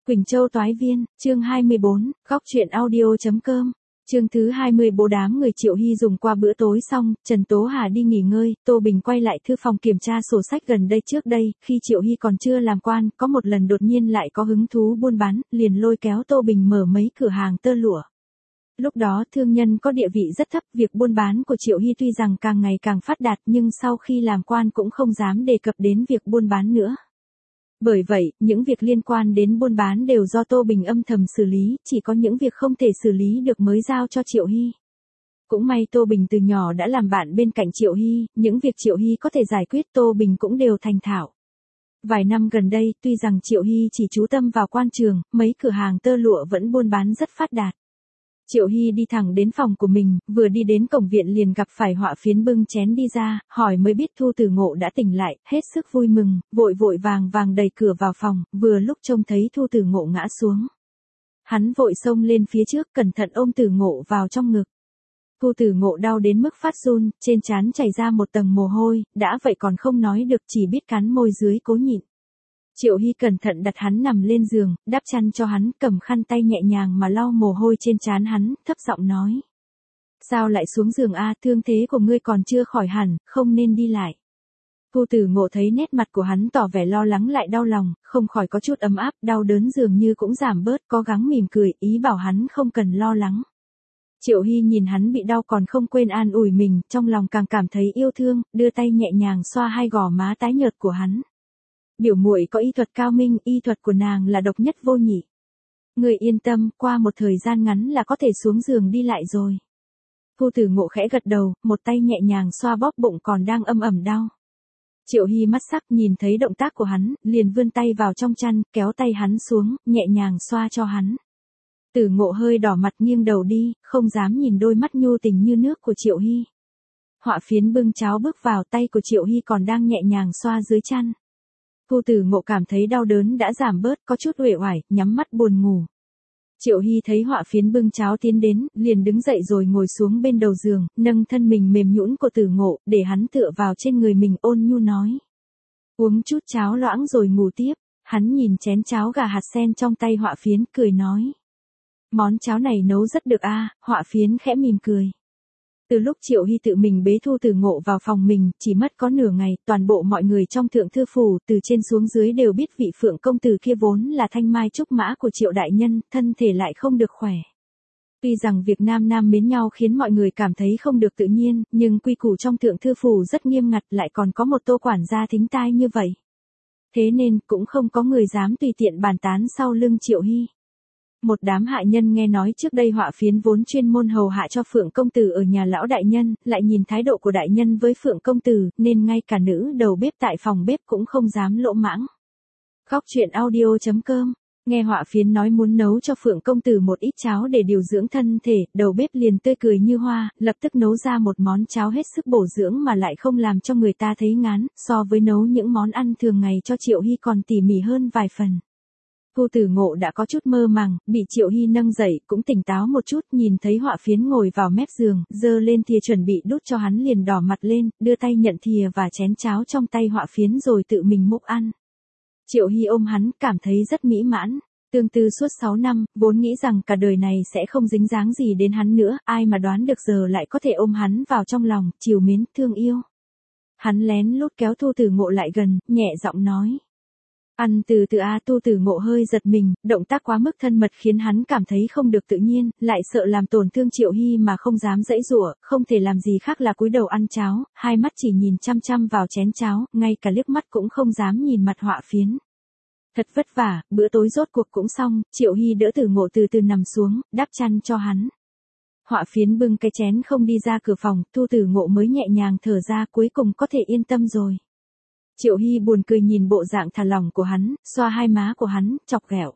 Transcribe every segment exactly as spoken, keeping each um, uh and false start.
Quỳnh Châu Toái Viên, chương hai mươi bốn, góc truyện audio.com. Chương thứ hai mươi, bố đám người Triệu Hy dùng qua bữa tối xong, Trần Tố Hà đi nghỉ ngơi, Tô Bình quay lại thư phòng kiểm tra sổ sách gần đây trước đây, khi Triệu Hy còn chưa làm quan, có một lần đột nhiên lại có hứng thú buôn bán, liền lôi kéo Tô Bình mở mấy cửa hàng tơ lụa. Lúc đó thương nhân có địa vị rất thấp, việc buôn bán của Triệu Hy tuy rằng càng ngày càng phát đạt nhưng sau khi làm quan cũng không dám đề cập đến việc buôn bán nữa. Bởi vậy, những việc liên quan đến buôn bán đều do Tô Bình âm thầm xử lý, chỉ có những việc không thể xử lý được mới giao cho Triệu Hy. Cũng may Tô Bình từ nhỏ đã làm bạn bên cạnh Triệu Hy, những việc Triệu Hy có thể giải quyết Tô Bình cũng đều thành thạo. Vài năm gần đây, tuy rằng Triệu Hy chỉ chú tâm vào quan trường, mấy cửa hàng tơ lụa vẫn buôn bán rất phát đạt. Triệu Hy đi thẳng đến phòng của mình, vừa đi đến cổng viện liền gặp phải Họa Phiến bưng chén đi ra, hỏi mới biết Thu Tử Ngộ đã tỉnh lại, hết sức vui mừng, vội vội vàng vàng đẩy cửa vào phòng, vừa lúc trông thấy Thu Tử Ngộ ngã xuống. Hắn vội xông lên phía trước, cẩn thận ôm Tử Ngộ vào trong ngực. Thu Tử Ngộ đau đến mức phát run, trên trán chảy ra một tầng mồ hôi, đã vậy còn không nói được, chỉ biết cắn môi dưới cố nhịn. Triệu Hy cẩn thận đặt hắn nằm lên giường, đắp chăn cho hắn, cầm khăn tay nhẹ nhàng mà lau mồ hôi trên trán hắn, thấp giọng nói. Sao lại xuống giường a, thương thế của ngươi còn chưa khỏi hẳn, không nên đi lại. Thu Tử Ngộ thấy nét mặt của hắn tỏ vẻ lo lắng lại đau lòng, không khỏi có chút ấm áp, đau đớn dường như cũng giảm bớt, cố gắng mỉm cười, ý bảo hắn không cần lo lắng. Triệu Hy nhìn hắn bị đau còn không quên an ủi mình, trong lòng càng cảm thấy yêu thương, đưa tay nhẹ nhàng xoa hai gò má tái nhợt của hắn. Biểu muội có y thuật cao minh, y thuật của nàng là độc nhất vô nhị. Người yên tâm, qua một thời gian ngắn là có thể xuống giường đi lại rồi. Thu Tử Ngộ khẽ gật đầu, một tay nhẹ nhàng xoa bóp bụng còn đang âm ẩm đau. Triệu Hy mắt sắc nhìn thấy động tác của hắn, liền vươn tay vào trong chăn, kéo tay hắn xuống, nhẹ nhàng xoa cho hắn. Tử Ngộ hơi đỏ mặt nghiêng đầu đi, không dám nhìn đôi mắt nhu tình như nước của Triệu Hy. Họa Phiến bưng cháo bước vào, tay của Triệu Hy còn đang nhẹ nhàng xoa dưới chăn. Thu Tử Ngộ cảm thấy đau đớn đã giảm bớt, có chút uể oải, nhắm mắt buồn ngủ. Triệu Hy thấy Họa Phiến bưng cháo tiến đến, liền đứng dậy rồi ngồi xuống bên đầu giường, nâng thân mình mềm nhũn của Tử Ngộ, để hắn tựa vào trên người mình, ôn nhu nói. Uống chút cháo loãng rồi ngủ tiếp. Hắn nhìn chén cháo gà hạt sen trong tay Họa Phiến, cười nói. Món cháo này nấu rất được a. À, Họa Phiến khẽ mỉm cười. Từ lúc Triệu Hy tự mình bế Thu Tử Ngộ vào phòng mình, chỉ mất có nửa ngày, toàn bộ mọi người trong Thượng Thư Phủ, từ trên xuống dưới đều biết vị Phượng công tử kia vốn là thanh mai trúc mã của Triệu đại nhân, thân thể lại không được khỏe. Tuy rằng việc nam nam mến nhau khiến mọi người cảm thấy không được tự nhiên, nhưng quy củ trong Thượng Thư Phủ rất nghiêm ngặt, lại còn có một Tô quản gia thính tai như vậy. Thế nên, cũng không có người dám tùy tiện bàn tán sau lưng Triệu Hy. Một đám hạ nhân nghe nói trước đây Họa Phiến vốn chuyên môn hầu hạ cho Phượng công tử ở nhà lão đại nhân, lại nhìn thái độ của đại nhân với Phượng công tử, nên ngay cả nữ đầu bếp tại phòng bếp cũng không dám lỗ mãng. Góc truyện audio.com. Nghe Họa Phiến nói muốn nấu cho Phượng công tử một ít cháo để điều dưỡng thân thể, đầu bếp liền tươi cười như hoa, lập tức nấu ra một món cháo hết sức bổ dưỡng mà lại không làm cho người ta thấy ngán, so với nấu những món ăn thường ngày cho Triệu Hy còn tỉ mỉ hơn vài phần. Thu Tử Ngộ đã có chút mơ màng, bị Triệu Hy nâng dậy, cũng tỉnh táo một chút, nhìn thấy Họa Phiến ngồi vào mép giường, giơ lên thìa chuẩn bị đút cho hắn liền đỏ mặt lên, đưa tay nhận thìa và chén cháo trong tay Họa Phiến rồi tự mình múc ăn. Triệu Hy ôm hắn, cảm thấy rất mỹ mãn. Tương tư suốt sáu năm, vốn nghĩ rằng cả đời này sẽ không dính dáng gì đến hắn nữa, ai mà đoán được giờ lại có thể ôm hắn vào trong lòng, trìu mến, thương yêu. Hắn lén lút kéo Thu Tử Ngộ lại gần, nhẹ giọng nói. Ăn từ từ a. Thu Tử Ngộ hơi giật mình, động tác quá mức thân mật khiến hắn cảm thấy không được tự nhiên, lại sợ làm tổn thương Triệu Hy mà không dám giãy giụa, không thể làm gì khác là cúi đầu ăn cháo, hai mắt chỉ nhìn chăm chăm vào chén cháo, ngay cả liếc mắt cũng không dám nhìn mặt Họa Phiến. Thật vất vả, bữa tối rốt cuộc cũng xong, Triệu Hy đỡ Tử Ngộ từ từ nằm xuống, đắp chăn cho hắn. Họa Phiến bưng cái chén không đi ra cửa phòng, Thu Tử Ngộ mới nhẹ nhàng thở ra, cuối cùng có thể yên tâm rồi. Triệu Hy buồn cười nhìn bộ dạng thả lỏng của hắn, xoa hai má của hắn, chọc ghẹo.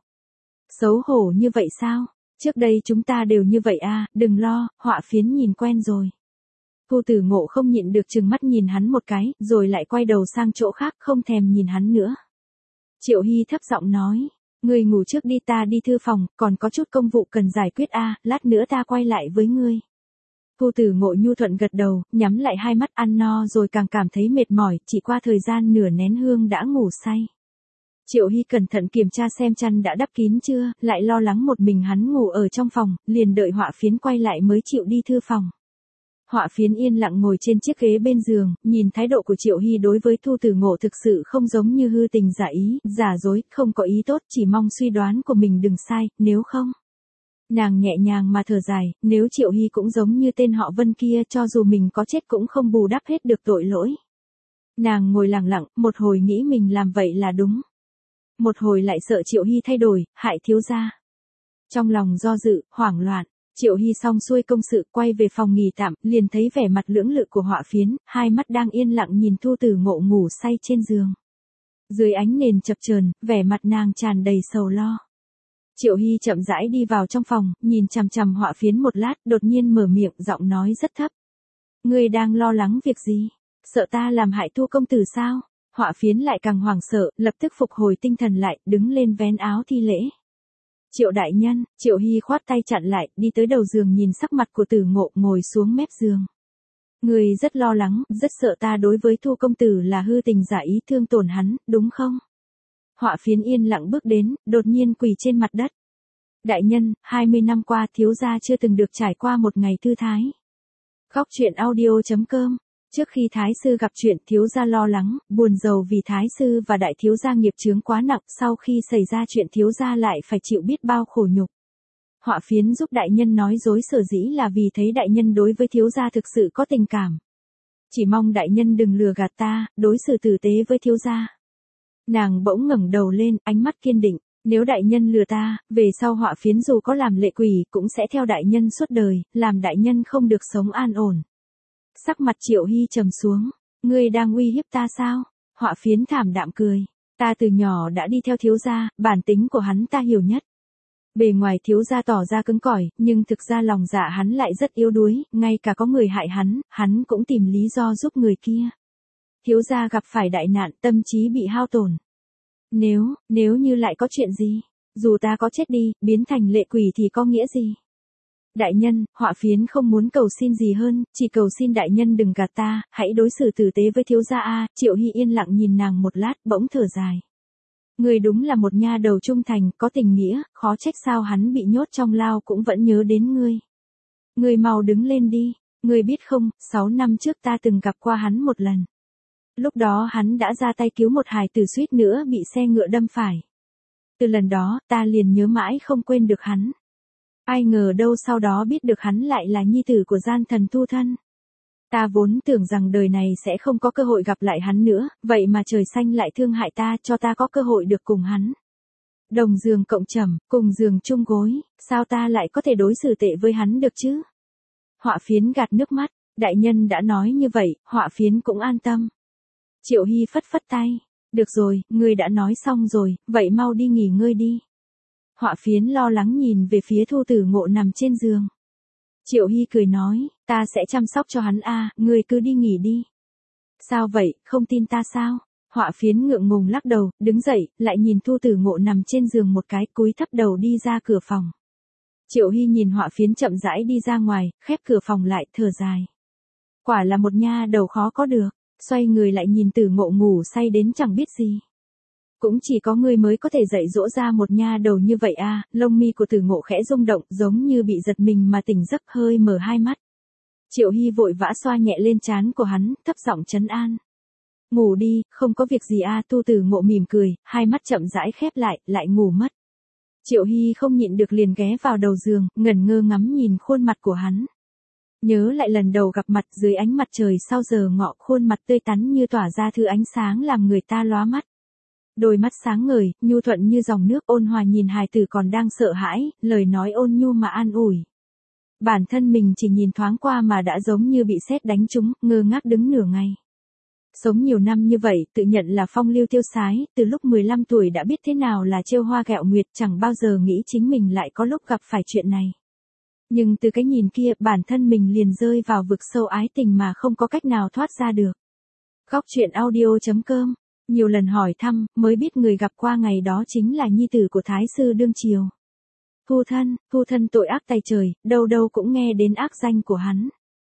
Xấu hổ như vậy sao? Trước đây chúng ta đều như vậy a, đừng lo, Họa Phiến nhìn quen rồi. Thu Tử Ngộ không nhịn được trừng mắt nhìn hắn một cái, rồi lại quay đầu sang chỗ khác, không thèm nhìn hắn nữa. Triệu Hy thấp giọng nói, ngươi ngủ trước đi, ta đi thư phòng, còn có chút công vụ cần giải quyết a, lát nữa ta quay lại với ngươi. Thu Tử Ngộ nhu thuận gật đầu, nhắm lại hai mắt, ăn no rồi càng cảm thấy mệt mỏi, chỉ qua thời gian nửa nén hương đã ngủ say. Triệu Hy cẩn thận kiểm tra xem chăn đã đắp kín chưa, lại lo lắng một mình hắn ngủ ở trong phòng, liền đợi Họa Phiến quay lại mới chịu đi thư phòng. Họa Phiến yên lặng ngồi trên chiếc ghế bên giường, nhìn thái độ của Triệu Hy đối với Thu Tử Ngộ thực sự không giống như hư tình giả ý, giả dối, không có ý tốt, chỉ mong suy đoán của mình đừng sai, nếu không. Nàng nhẹ nhàng mà thở dài, nếu Triệu Hy cũng giống như tên họ Vân kia, cho dù mình có chết cũng không bù đắp hết được tội lỗi. Nàng ngồi lặng lặng, một hồi nghĩ mình làm vậy là đúng. Một hồi lại sợ Triệu Hy thay đổi, hại thiếu gia. Trong lòng do dự, hoảng loạn, Triệu Hy xong xuôi công sự quay về phòng nghỉ tạm, liền thấy vẻ mặt lưỡng lự của Họa Phiến, hai mắt đang yên lặng nhìn Thu Tử Ngộ ngủ say trên giường. Dưới ánh nền chập chờn, vẻ mặt nàng tràn đầy sầu lo. Triệu Hy chậm rãi đi vào trong phòng, nhìn chằm chằm Họa Phiến một lát, đột nhiên mở miệng, giọng nói rất thấp. Ngươi đang lo lắng việc gì? Sợ ta làm hại Thu công tử sao? Họa Phiến lại càng hoảng sợ, lập tức phục hồi tinh thần lại, đứng lên vén áo thi lễ. Triệu đại nhân, Triệu Hy khoát tay chặn lại, đi tới đầu giường nhìn sắc mặt của Tử Ngộ, ngồi xuống mép giường. Ngươi rất lo lắng, rất sợ ta đối với Thu công tử là hư tình giả ý thương tổn hắn, đúng không? Họa Phiến yên lặng bước đến, đột nhiên quỳ trên mặt đất. Đại nhân, hai mươi năm qua thiếu gia chưa từng được trải qua một ngày thư thái. Khóc chuyện audio chấm com. Trước khi Thái sư gặp chuyện thiếu gia lo lắng, buồn rầu vì Thái sư và đại thiếu gia nghiệp chướng quá nặng, sau khi xảy ra chuyện thiếu gia lại phải chịu biết bao khổ nhục. Họa Phiến giúp đại nhân nói dối sở dĩ là vì thấy đại nhân đối với thiếu gia thực sự có tình cảm. Chỉ mong đại nhân đừng lừa gạt ta, đối xử tử tế với thiếu gia. Nàng bỗng ngẩng đầu lên, ánh mắt kiên định. Nếu đại nhân lừa ta, về sau Họa Phiến dù có làm lệ quỷ cũng sẽ theo đại nhân suốt đời, làm đại nhân không được sống an ổn. Sắc mặt Triệu Hy trầm xuống. Ngươi đang uy hiếp ta sao? Họa Phiến thảm đạm cười. Ta từ nhỏ đã đi theo thiếu gia, bản tính của hắn ta hiểu nhất. Bề ngoài thiếu gia tỏ ra cứng cỏi, nhưng thực ra lòng dạ hắn lại rất yếu đuối, ngay cả có người hại hắn, hắn cũng tìm lý do giúp người kia. Thiếu gia gặp phải đại nạn, tâm trí bị hao tổn. Nếu, nếu như lại có chuyện gì, dù ta có chết đi, biến thành lệ quỷ thì có nghĩa gì? Đại nhân, Họa Phiến không muốn cầu xin gì hơn, chỉ cầu xin đại nhân đừng gạt ta, hãy đối xử tử tế với thiếu gia a. Triệu Hy yên lặng nhìn nàng một lát, bỗng thở dài. Người đúng là một nha đầu trung thành, có tình nghĩa, khó trách sao hắn bị nhốt trong lao cũng vẫn nhớ đến ngươi. Ngươi mau đứng lên đi, ngươi biết không, sáu năm trước ta từng gặp qua hắn một lần. Lúc đó hắn đã ra tay cứu một hài tử suýt nữa bị xe ngựa đâm phải. Từ lần đó, ta liền nhớ mãi không quên được hắn. Ai ngờ đâu sau đó biết được hắn lại là nhi tử của gian thần Thu Thân. Ta vốn tưởng rằng đời này sẽ không có cơ hội gặp lại hắn nữa, vậy mà trời xanh lại thương hại ta, cho ta có cơ hội được cùng hắn. Đồng giường cộng trầm, cùng giường chung gối, sao ta lại có thể đối xử tệ với hắn được chứ? Họa Phiến gạt nước mắt, đại nhân đã nói như vậy, Họa Phiến cũng an tâm. Triệu Hy phất phất tay, được rồi, ngươi đã nói xong rồi, vậy mau đi nghỉ ngơi đi. Họa Phiến lo lắng nhìn về phía Thu Tử Ngộ nằm trên giường. Triệu Hy cười nói, ta sẽ chăm sóc cho hắn a, ngươi cứ đi nghỉ đi. Sao vậy, không tin ta sao? Họa Phiến ngượng ngùng lắc đầu, đứng dậy, lại nhìn Thu Tử Ngộ nằm trên giường một cái, cúi thấp đầu đi ra cửa phòng. Triệu Hy nhìn Họa Phiến chậm rãi đi ra ngoài, khép cửa phòng lại, thở dài. Quả là một nha đầu khó có được, xoay người lại nhìn Tử Ngộ ngủ say đến chẳng biết gì. Cũng chỉ có ngươi mới có thể dạy dỗ ra một nha đầu như vậy a. Lông mi của Tử Ngộ khẽ rung động, giống như bị giật mình mà tỉnh giấc, hơi mở hai mắt. Triệu Hy vội vã xoa nhẹ lên trán của hắn, thấp giọng trấn an. Ngủ đi, không có việc gì a. Thu Tử Ngộ mỉm cười, hai mắt chậm rãi khép lại, lại ngủ mất. Triệu Hy không nhịn được liền ghé vào đầu giường, ngẩn ngơ ngắm nhìn khuôn mặt của hắn. Nhớ lại lần đầu gặp mặt dưới ánh mặt trời sau giờ ngọ, khuôn mặt tươi tắn như tỏa ra thứ ánh sáng làm người ta lóa mắt. Đôi mắt sáng ngời, nhu thuận như dòng nước, ôn hòa nhìn hài tử còn đang sợ hãi, lời nói ôn nhu mà an ủi. Bản thân mình chỉ nhìn thoáng qua mà đã giống như bị sét đánh trúng, ngơ ngác đứng nửa ngày. Sống nhiều năm như vậy, tự nhận là phong lưu tiêu sái, từ lúc mười lăm tuổi đã biết thế nào là trêu hoa ghẹo nguyệt, chẳng bao giờ nghĩ chính mình lại có lúc gặp phải chuyện này. Nhưng từ cái nhìn kia, bản thân mình liền rơi vào vực sâu ái tình mà không có cách nào thoát ra được. Khóc chuyện audio chấm com. Nhiều lần hỏi thăm, mới biết người gặp qua ngày đó chính là nhi tử của Thái sư đương triều. Thu Thân, Thu Thân tội ác tày trời, đâu đâu cũng nghe đến ác danh của hắn.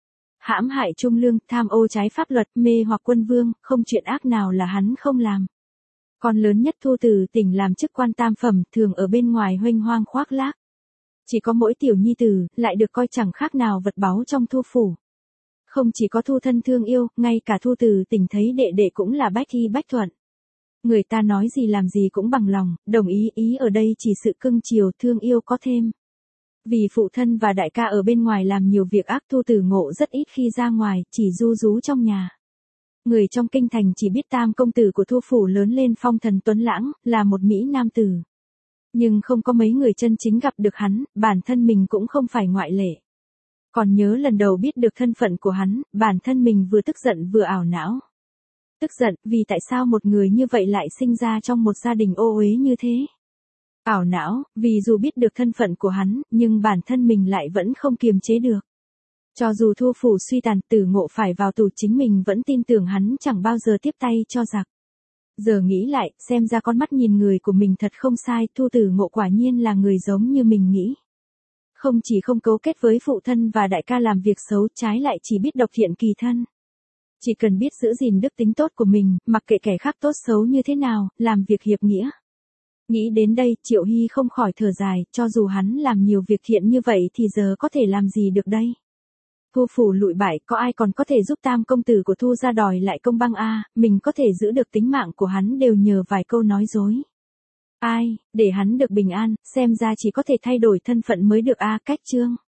Hãm hại trung lương, tham ô trái pháp luật, mê hoặc quân vương, không chuyện ác nào là hắn không làm. Con lớn nhất Thu Từ tỉnh làm chức quan tam phẩm, thường ở bên ngoài huênh hoang khoác lác. Chỉ có mỗi tiểu nhi tử, lại được coi chẳng khác nào vật báu trong Thu phủ. Không chỉ có Thu thân thương yêu, ngay cả Thu Từ tỉnh thấy đệ đệ cũng là bách y bách thuận. Người ta nói gì làm gì cũng bằng lòng, đồng ý, ý ở đây chỉ sự cưng chiều thương yêu có thêm. Vì phụ thân và đại ca ở bên ngoài làm nhiều việc ác, Thu Từ Ngộ rất ít khi ra ngoài, chỉ ru rú trong nhà. Người trong kinh thành chỉ biết tam công tử của Thu phủ lớn lên phong thần tuấn lãng, là một mỹ nam tử. Nhưng không có mấy người chân chính gặp được hắn, bản thân mình cũng không phải ngoại lệ. Còn nhớ lần đầu biết được thân phận của hắn, bản thân mình vừa tức giận vừa ảo não. Tức giận, vì tại sao một người như vậy lại sinh ra trong một gia đình ô uế như thế? Ảo não, vì dù biết được thân phận của hắn, nhưng bản thân mình lại vẫn không kiềm chế được. Cho dù Thu phủ suy tàn, Tử Ngộ phải vào tù, chính mình vẫn tin tưởng hắn chẳng bao giờ tiếp tay cho giặc. Giờ nghĩ lại, xem ra con mắt nhìn người của mình thật không sai, Thu Tử Ngộ quả nhiên là người giống như mình nghĩ. Không chỉ không cấu kết với phụ thân và đại ca làm việc xấu, trái lại chỉ biết độc thiện kỳ thân. Chỉ cần biết giữ gìn đức tính tốt của mình, mặc kệ kẻ khác tốt xấu như thế nào, làm việc hiệp nghĩa. Nghĩ đến đây, Triệu Hy không khỏi thở dài, cho dù hắn làm nhiều việc thiện như vậy thì giờ có thể làm gì được đây? Thu phủ lụi bại, có ai còn có thể giúp tam công tử của Thu ra đòi lại công bằng a? Mình có thể giữ được tính mạng của hắn đều nhờ vài câu nói dối. Ai, để hắn được bình an, xem ra chỉ có thể thay đổi thân phận mới được a. Cách chương